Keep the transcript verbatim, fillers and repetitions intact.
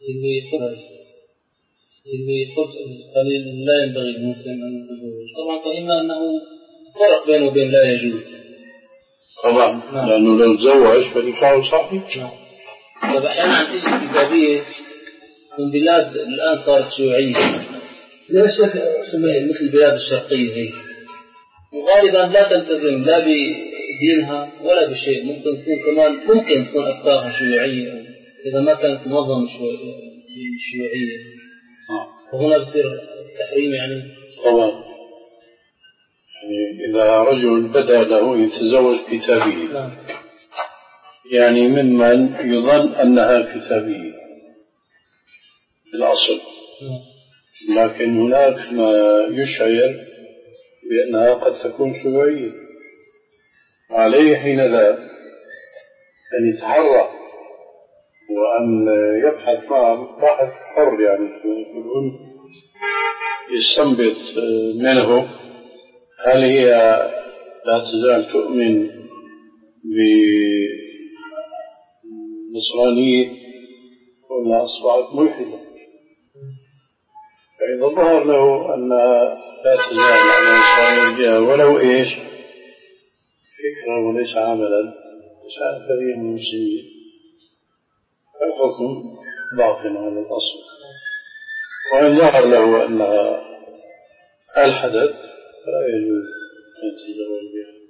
اللي يقول اللي يقول قليل لا ينبغي المسلم أن يتزوج، طبعا فإما أنه فرق بينه وبين لا يجوز طبعا. نعم. لأنه لو تزوج فنكاحه صحيح. نعم. طب أحيانا تيجي كتابية من بلاد الآن صارت شيوعية مثل البلاد الشرقية هي، وغالبا لا تلتزم لا بدينها ولا بشيء، ممكن تكون كمان ممكن تكون أفكارها شيوعية إذا ما كانت منظمة شيوعية، فهنا بصير تحريم يعني. طبعا يعني إذا رجل بدأ له يتزوج كتابية نعم. يعني ممن يظن أنها كتابية بالأصل، لكن هناك ما يشعر بأنها قد تكون شيوعية، عليه حينذاك أن يتحرى وأن يبحث معه بحث حر، يعني يستنبط منه هل هي لا تزال تؤمن بالنصرانية ولا أصبحت ملحدة. فإذا ظهر له أن لا تزال على النصرانية ولو إيش فكرة وليس عملا شأن كبير من المسلمين، فالحكم باق على الأصل. وإن ظهر له أنها الحدث فلا يجوز أن يتزوج بها.